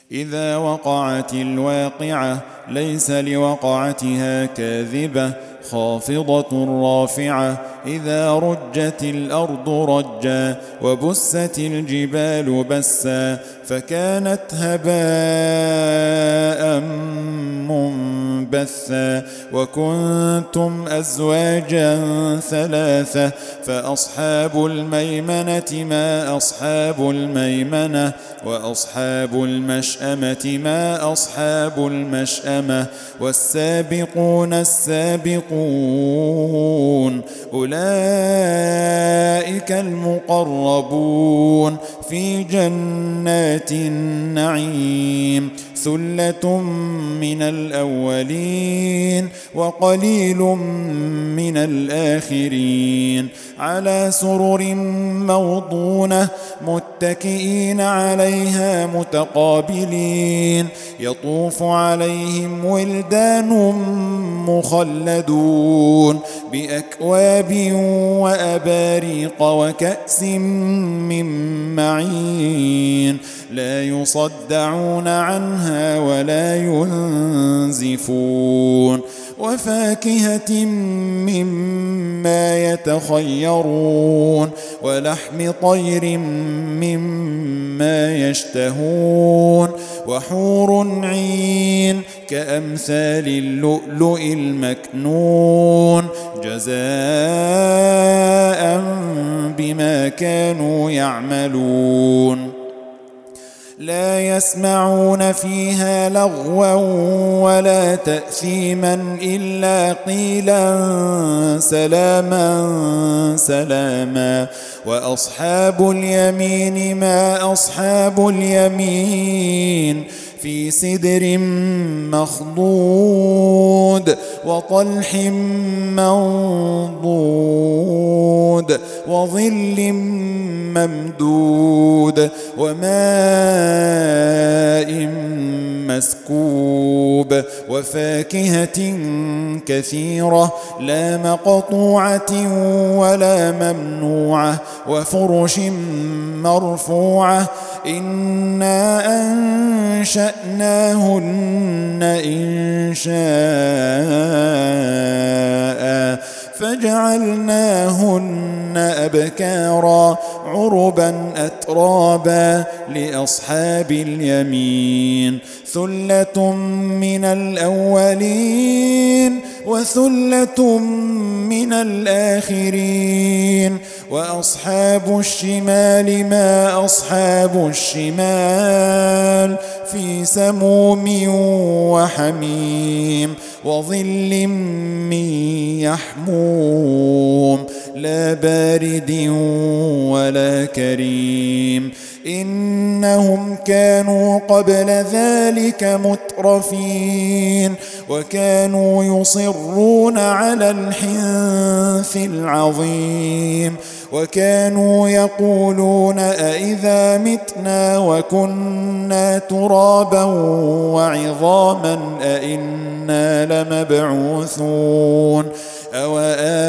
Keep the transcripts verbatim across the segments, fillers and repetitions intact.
إذا وقعت الواقعة ليس لوقعتها كاذبة خافضة رافعة إذا رجت الأرض رجا وبست الجبال بسا فكانت هباء منبثا وكنتم أزواجا ثلاثة فأصحاب الميمنة ما أصحاب الميمنة وأصحاب المشأمة ما أصحاب المشأمة والسابقون السابقون أولئك المقربون في جنات النعيم ثلة من الأولين وقليل من الآخرين على سرر موضونة متكئين عليها متقابلين يطوف عليهم ولدان مخلدون بأكواب وأباريق وكأس من معين لا يصدعون عنها ولا ينزفون وفاكهة مما يتخيرون ولحم طير مما يشتهون وحور عين كأمثال اللؤلؤ المكنون جزاء بما كانوا يعملون لا يسمعون فيها لغوا ولا تأثيما إلا قيلا سلاما سلاما وأصحاب اليمين ما أصحاب اليمين في سدر مخضود وطلح منضود وظل ممدود وماء مسكوب وفاكهة كثيرة لا مقطوعة ولا ممنوعة وفرش مرفوعة إنا أنشأناهن إن شاء فجعلناهن أبكارا عربا أترابا لأصحاب اليمين ثلة من الأولين وثلة من الآخرين وأصحاب الشمال ما أصحاب الشمال في سموم وحميم وظل من يحموم لا بارد ولا كريم إنهم كانوا قبل ذلك مترفين وكانوا يصرون على الحنث العظيم وكانوا يقولون أئذا متنا وكنا ترابا وعظاما أئنا لمبعوثون أو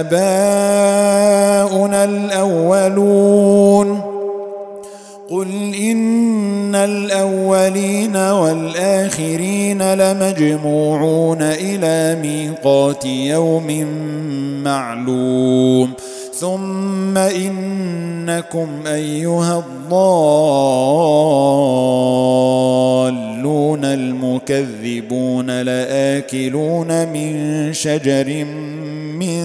آباؤنا الأولون قل إن الأولين والآخرين لمجموعون إلى ميقات يوم معلوم ثم إنكم أيها الضالون المكذبون لآكلون من شجر من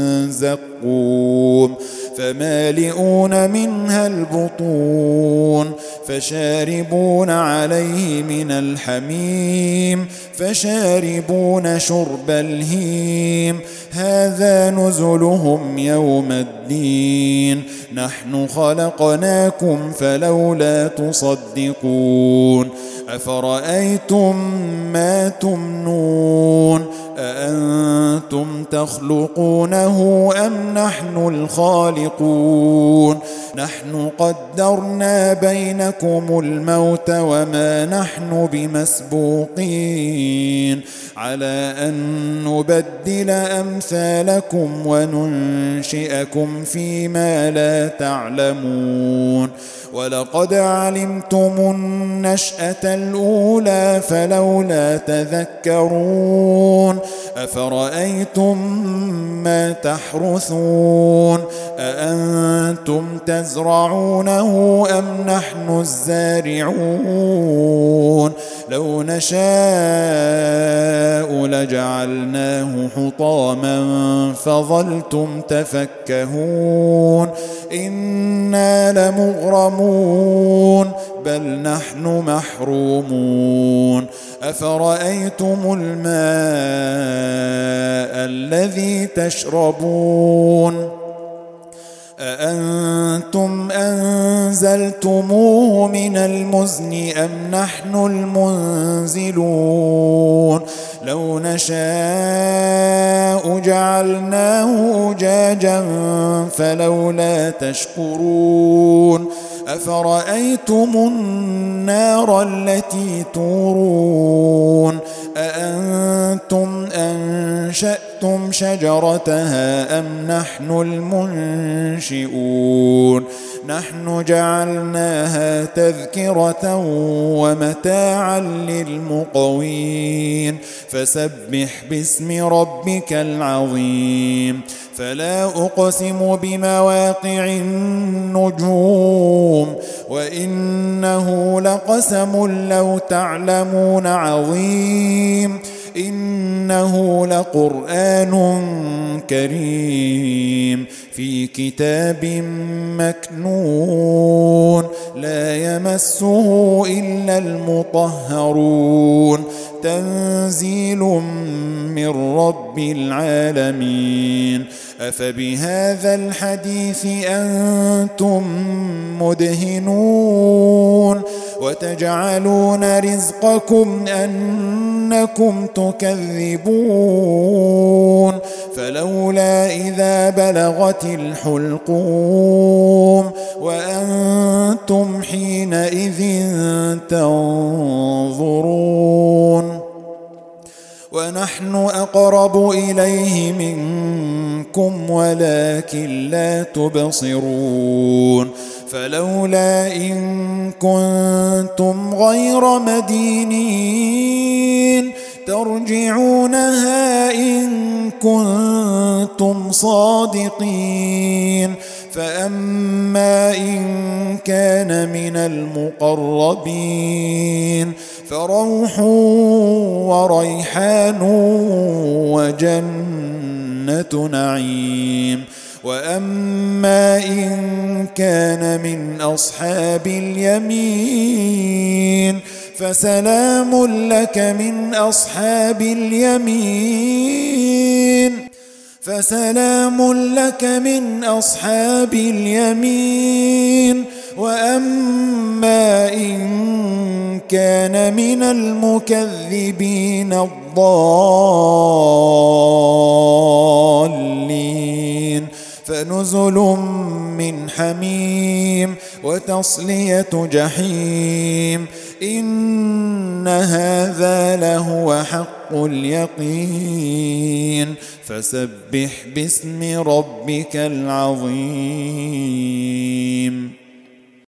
زقوم فمالئون منها البطون فشاربون عليه من الحميم فشاربون شرب الهيم هذا نزلهم يوم الدين نحن خلقناكم فلولا تصدقون أفرأيتم ما تمنون أأنتم تخلقونه أم نحن الخالقون نحن قدرنا بينكم الموت وما نحن بمسبوقين على أن نبدل أمثالكم وننشئكم فيما لا تعلمون ولقد علمتم النشأة الأولى فلولا تذكرون أفرأيتم ما تحرثون أأنتم تزرعونه أم نحن الزارعون لو نشاء لجعلناه حطاما فظلتم تفكهون إنا لمغرمون بل نحن محرومون أفرأيتم الماء الذي تشربون أأنتم أنزلتموه من المزن أم نحن المنزلون لو نشاء جعلناه أجاجا فلولا تشكرون أفرأيتم النار التي تورون أأنتم أنشأتم شجرتها أم نحن المنشئون نحن جعلناها تذكرة ومتاعا للمقوين فسبح باسم ربك العظيم فلا أقسم بمواقع النجوم وإنه لقسم لو تعلمون عظيم إنه لقرآن كريم في كتاب مكنون لا يمسه إلا المطهرون تنزيل من رب العالمين أفبهذا الحديث أنتم مدهنون وتجعلون رزقكم أنكم تكذبون فلولا إذا بلغت الحلقوم وأنتم حينئذ تنظرون ونحن أقرب إليه منكم ولكن لا تبصرون فلولا إن كنتم غير مدينين ترجعونها إن كنتم صادقين فأما إن كان من المقربين فروح وريحان وجنة نعيم وأما إن كان من أصحاب اليمين فسلام لك من أصحاب اليمين فسلام لك من أصحاب اليمين وأما إن كان من المكذبين الضالين فنزل من حميم وتصلية جحيم إن هذا لهو حق اليقين فسبح باسم ربك العظيم.